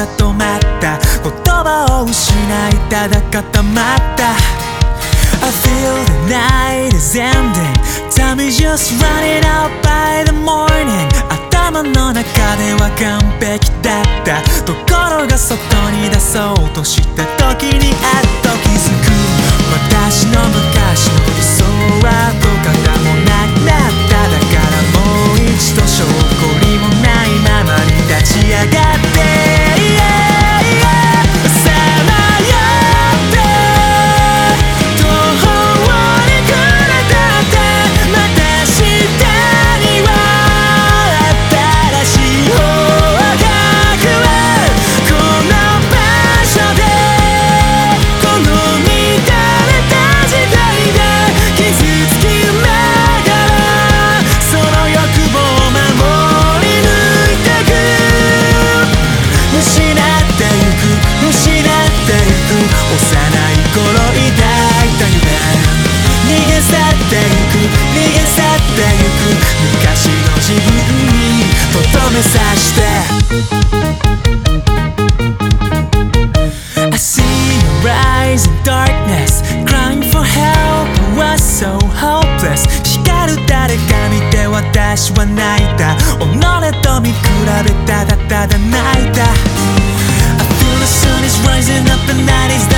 が止まった、言葉を失いただ固まった。 I feel the night is ending, time is just running out by the morning。 頭の中では完璧だった、ところが外に出そうとした時にあっと気づく。私の昔の理想は跡形もなくなった。だからもう一度証拠りもないままに立ち上がってさまよって途方に暮れたってまた下には新しい方角へこの場所でこの乱れた時代で傷つきながらその欲望を守り抜いてく。失ってゆく失ってゆく幼い頃抱いた夢逃げ去ってゆく逃げ去ってゆく昔の自分にとどめさして。 I see your eyes in darkness crying for help, I was so hopeless。 光る誰か見て私は泣いた、己と見比べただただ泣いた。 I feel the sun is rising up, the night is